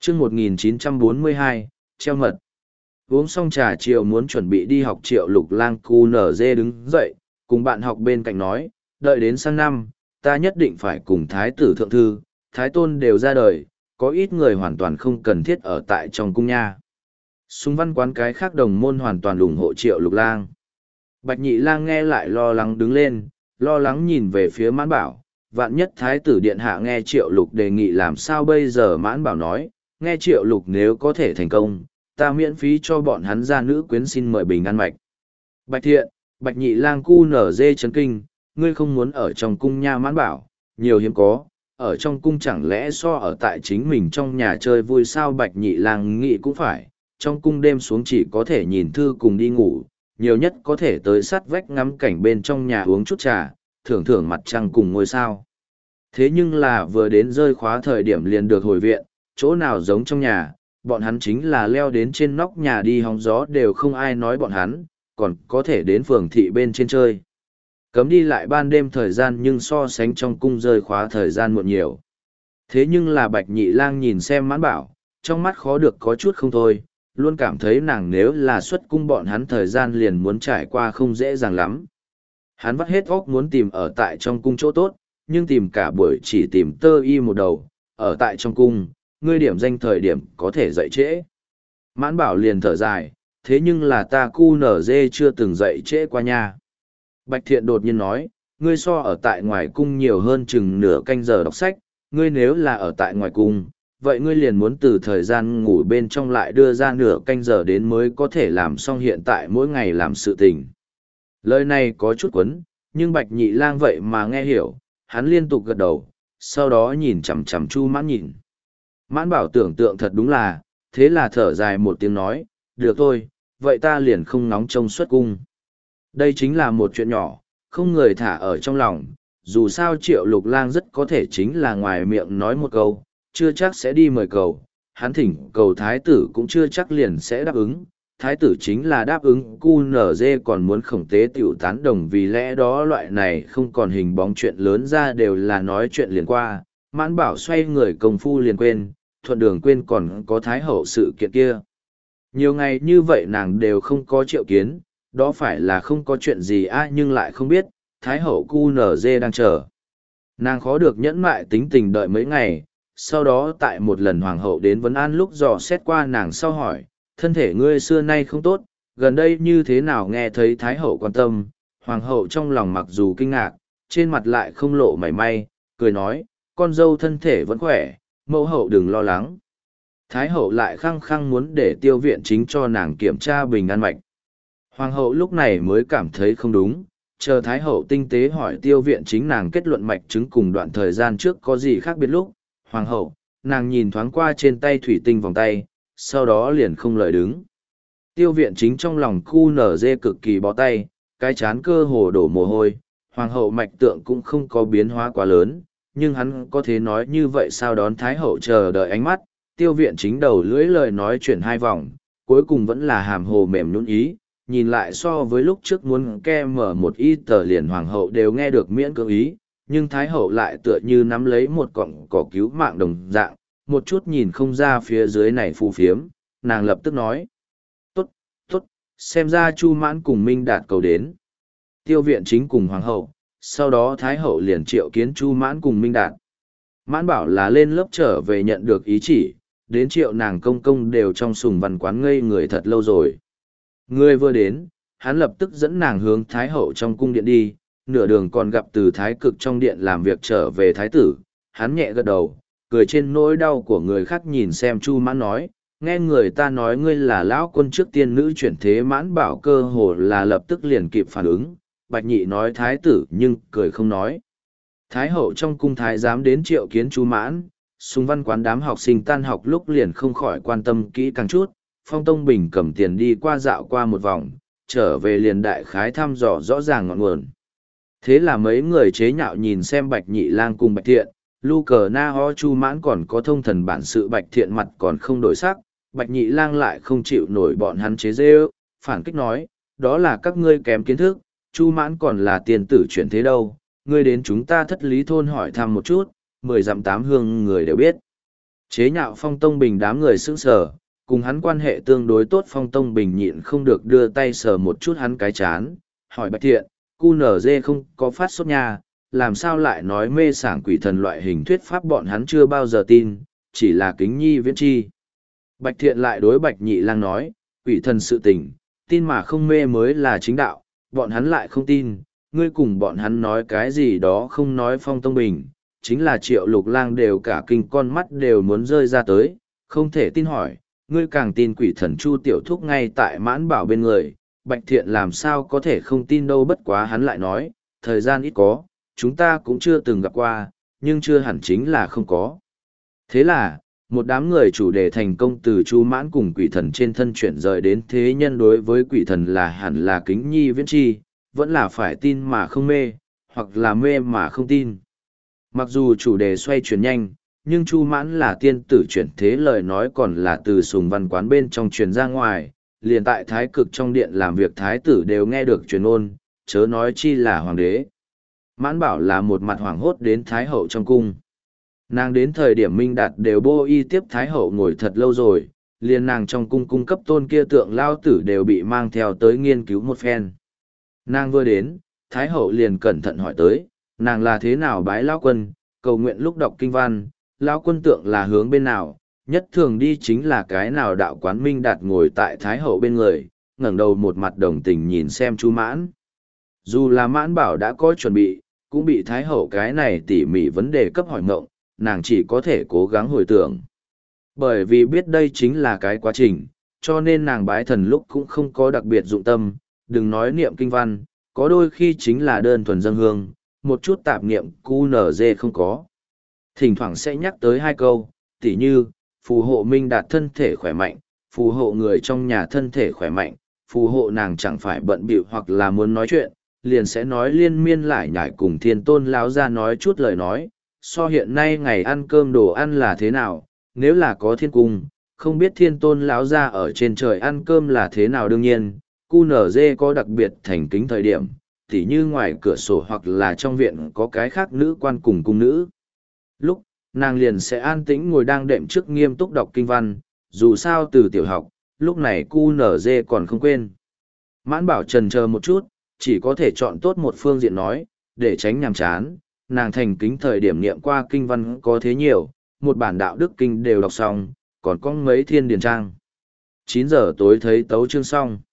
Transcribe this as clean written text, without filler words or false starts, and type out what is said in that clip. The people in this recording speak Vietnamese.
chương 1942, treo mật. Uống xong trà chiều muốn chuẩn bị đi học Triệu Lục Lang cu nở dê đứng dậy, cùng bạn học bên cạnh nói, đợi đến sang năm, ta nhất định phải cùng Thái tử thượng thư, Thái tôn đều ra đời, có ít người hoàn toàn không cần thiết ở tại trong cung nha. Súng văn quán cái khác đồng môn hoàn toàn ủng hộ Triệu Lục Lang. Bạch Nhị Lang nghe lại lo lắng đứng lên, lo lắng nhìn về phía Mãn Bảo, vạn nhất Thái tử điện hạ nghe Triệu Lục đề nghị làm sao bây giờ. Mãn Bảo nói, nghe Triệu Lục nếu có thể thành công, ta miễn phí cho bọn hắn ra nữ quyến xin mời bình an mạch. Bạch Thiện, Bạch Nhị Lang cu nở dê chấn kinh, ngươi không muốn ở trong cung nha. Mãn Bảo, nhiều hiếm có, ở trong cung chẳng lẽ so ở tại chính mình trong nhà chơi vui sao. Bạch Nhị Lang nghĩ cũng phải, trong cung đêm xuống chỉ có thể nhìn thư cùng đi ngủ, nhiều nhất có thể tới sát vách ngắm cảnh bên trong nhà uống chút trà, thưởng thưởng mặt trăng cùng ngôi sao. Thế nhưng là vừa đến rơi khóa thời điểm liền được hồi viện, chỗ nào giống trong nhà, bọn hắn chính là leo đến trên nóc nhà đi hóng gió đều không ai nói bọn hắn, còn có thể đến phường thị bên trên chơi. Cấm đi lại ban đêm thời gian nhưng so sánh trong cung rơi khóa thời gian muộn nhiều. Thế nhưng là Bạch Nhị Lang nhìn xem Mãn Bảo, trong mắt khó được có chút không thôi, luôn cảm thấy nàng nếu là xuất cung bọn hắn thời gian liền muốn trải qua không dễ dàng lắm. Hắn vắt hết óc muốn tìm ở tại trong cung chỗ tốt, nhưng tìm cả buổi chỉ tìm tơ y một đầu, ở tại trong cung, ngươi điểm danh thời điểm có thể dậy trễ. Mãn Bảo liền thở dài, thế nhưng là ta cu nở dê chưa từng dậy trễ qua nha. Bạch Thiện đột nhiên nói, ngươi so ở tại ngoài cung nhiều hơn chừng nửa canh giờ đọc sách, ngươi nếu là ở tại ngoài cung, vậy ngươi liền muốn từ thời gian ngủ bên trong lại đưa ra nửa canh giờ đến mới có thể làm xong hiện tại mỗi ngày làm sự tình. Lời này có chút quấn, nhưng Bạch Nhị Lang vậy mà nghe hiểu, hắn liên tục gật đầu, sau đó nhìn chằm chằm Chu Mãn nhìn. Mãn Bảo tưởng tượng thật đúng là, thế là thở dài một tiếng nói, được thôi, vậy ta liền không nóng trông xuất cung. Đây chính là một chuyện nhỏ, không người thả ở trong lòng, dù sao Triệu Lục Lang rất có thể chính là ngoài miệng nói một câu, chưa chắc sẽ đi mời cầu, hắn thỉnh cầu thái tử cũng chưa chắc liền sẽ đáp ứng. Thái tử chính là đáp ứng, cu nở dê còn muốn khổng tế tiểu tán đồng, vì lẽ đó loại này không còn hình bóng chuyện lớn ra đều là nói chuyện liền qua. Mãn Bảo xoay người công phu liền quên, thuận đường quên còn có thái hậu sự kiện kia. Nhiều ngày như vậy nàng đều không có triệu kiến, đó phải là không có chuyện gì nhưng lại không biết, thái hậu cu nở dê đang chờ. Nàng khó được nhẫn mại tính tình đợi mấy ngày, sau đó tại một lần hoàng hậu đến vấn an lúc dò xét qua nàng sau hỏi, thân thể ngươi xưa nay không tốt, gần đây như thế nào. Nghe thấy thái hậu quan tâm, hoàng hậu trong lòng mặc dù kinh ngạc, trên mặt lại không lộ mảy may, cười nói, con dâu thân thể vẫn khỏe, mẫu hậu đừng lo lắng. Thái hậu lại khăng khăng muốn để Tiêu Viện Chính cho nàng kiểm tra bình an mạch. Hoàng hậu lúc này mới cảm thấy không đúng, chờ thái hậu tinh tế hỏi Tiêu Viện Chính nàng kết luận mạch chứng cùng đoạn thời gian trước có gì khác biệt lúc. Hoàng hậu, nàng nhìn thoáng qua trên tay thủy tinh vòng tay, sau đó liền không lời đứng. Tiêu Viện Chính trong lòng cu nở dê cực kỳ bó tay, cái chán cơ hồ đổ mồ hôi. Hoàng hậu mạch tượng cũng không có biến hóa quá lớn, nhưng hắn có thể nói như vậy sao. Đón thái hậu chờ đợi ánh mắt, Tiêu Viện Chính đầu lưỡi lời nói chuyển hai vòng, cuối cùng vẫn là hàm hồ mềm nhũn ý, nhìn lại so với lúc trước muốn ke mở một ít tờ liền hoàng hậu đều nghe được miễn cưỡng ý, nhưng thái hậu lại tựa như nắm lấy một cọng cỏ cứu mạng đồng dạng, một chút nhìn không ra phía dưới này phù phiếm, nàng lập tức nói, tốt, tốt, xem ra Chu Mãn cùng Minh Đạt cầu đến. Tiêu Viện Chính cùng hoàng hậu, sau đó thái hậu liền triệu kiến Chu Mãn cùng Minh Đạt. Mãn bảo là lên lớp trở về nhận được ý chỉ, đến triệu nàng công công đều trong sùng văn quán ngây người thật lâu rồi. Người vừa đến, hắn lập tức dẫn nàng hướng thái hậu trong cung điện đi, nửa đường còn gặp từ thái cực trong điện làm việc trở về thái tử, hắn nhẹ gật đầu, cười trên nỗi đau của người khác nhìn xem Chu Mãn nói, nghe người ta nói ngươi là lão quân trước tiên nữ chuyển thế. Mãn bảo cơ hồ là lập tức liền kịp phản ứng, Bạch Nhị nói thái tử nhưng cười không nói. Thái hậu trong cung thái giám đến triệu kiến Chu Mãn, sùng văn quán đám học sinh tan học lúc liền không khỏi quan tâm kỹ càng chút. Phong Tông Bình cầm tiền đi qua dạo qua một vòng, trở về liền đại khái thăm dò rõ ràng ngọn nguồn. Thế là mấy người chế nhạo nhìn xem Bạch Nhị Lang cùng Bạch Thiện, lu cờ na ho. Chu Mãn còn có thông thần bản sự, Bạch Thiện mặt còn không đổi sắc, Bạch Nhị Lang lại không chịu nổi bọn hắn chế giễu, phản kích nói, đó là các ngươi kém kiến thức, Chu Mãn còn là tiền tử chuyển thế đâu, ngươi đến chúng ta Thất Lý thôn hỏi thăm một chút, 10 dặm 8 hương người đều biết. Chế nhạo Phong Tông Bình đám người sững sờ, cùng hắn quan hệ tương đối tốt Phong Tông Bình nhịn không được đưa tay sờ một chút hắn cái chán, hỏi Bạch Thiện, QNZ không có phát sốt nha, làm sao lại nói mê sảng quỷ thần loại hình thuyết pháp bọn hắn chưa bao giờ tin, chỉ là kính nhi viễn chi. Bạch Thiện lại đối Bạch Nhị Lang nói, quỷ thần sự tình, tin mà không mê mới là chính đạo, bọn hắn lại không tin, ngươi cùng bọn hắn nói cái gì đó không nói Phong Tông Bình, chính là Triệu Lục Lang đều cả kinh con mắt đều muốn rơi ra tới, không thể tin hỏi, ngươi càng tin quỷ thần Chu Tiểu Thúc ngay tại Mãn Bảo bên người, Bạch Thiện làm sao có thể không tin đâu, bất quá hắn lại nói, thời gian ít có, chúng ta cũng chưa từng gặp qua, nhưng chưa hẳn chính là không có. Thế là, một đám người chủ đề thành công từ Chu Mãn cùng quỷ thần trên thân chuyển rời đến thế nhân đối với quỷ thần là hẳn là kính nhi viễn chi, vẫn là phải tin mà không mê, hoặc là mê mà không tin. Mặc dù chủ đề xoay chuyển nhanh, nhưng Chu Mãn là tiên tử chuyển thế lời nói còn là từ Sùng Văn Quán bên trong truyền ra ngoài, liền tại thái cực trong điện làm việc thái tử đều nghe được truyền ôn, chớ nói chi là hoàng đế. Mãn Bảo là một mặt hoảng hốt đến thái hậu trong cung. Nàng đến thời điểm Minh Đạt đều bô y tiếp thái hậu ngồi thật lâu rồi, liền nàng trong cung cung cấp tôn kia tượng lao tử đều bị mang theo tới nghiên cứu một phen. Nàng vừa đến, thái hậu liền cẩn thận hỏi tới, nàng là thế nào bái lao quân, cầu nguyện lúc đọc kinh văn, lao quân tượng là hướng bên nào, nhất thường đi chính là cái nào đạo quán. Minh Đạt ngồi tại thái hậu bên người, ngẩng đầu một mặt đồng tình nhìn xem Chu Mãn. Dù là Mãn Bảo đã có chuẩn bị, cũng bị thái hậu cái này tỉ mỉ vấn đề cấp hỏi ngộng, nàng chỉ có thể cố gắng hồi tưởng. Bởi vì biết đây chính là cái quá trình, cho nên nàng bái thần lúc cũng không có đặc biệt dụng tâm, đừng nói niệm kinh văn, có đôi khi chính là đơn thuần dâng hương, một chút tạp niệm QNZ không có. Thỉnh thoảng sẽ nhắc tới hai câu, tỉ như, phù hộ Minh Đạt thân thể khỏe mạnh, phù hộ người trong nhà thân thể khỏe mạnh, phù hộ nàng chẳng phải bận bịu hoặc là muốn nói chuyện, liền sẽ nói liên miên lại nhải cùng Thiên Tôn lão ra nói chút lời nói, so hiện nay ngày ăn cơm đồ ăn là thế nào, nếu là có thiên cung, không biết Thiên Tôn lão ra ở trên trời ăn cơm là thế nào. Đương nhiên, QNZ có đặc biệt thành kính thời điểm, tỉ như ngoài cửa sổ hoặc là trong viện có cái khác nữ quan cùng cung nữ. Lúc, nàng liền sẽ an tĩnh ngồi đang đệm trước nghiêm túc đọc kinh văn, dù sao từ tiểu học, lúc này QNZ còn không quên. Mãn Bảo trần chờ một chút, chỉ có thể chọn tốt một phương diện nói, để tránh nhàm chán, nàng thành kính thời điểm niệm qua kinh văn có thế nhiều, một bản đạo đức kinh đều đọc xong, còn có mấy thiên điển trang. 9 giờ tối thấy tấu chương xong.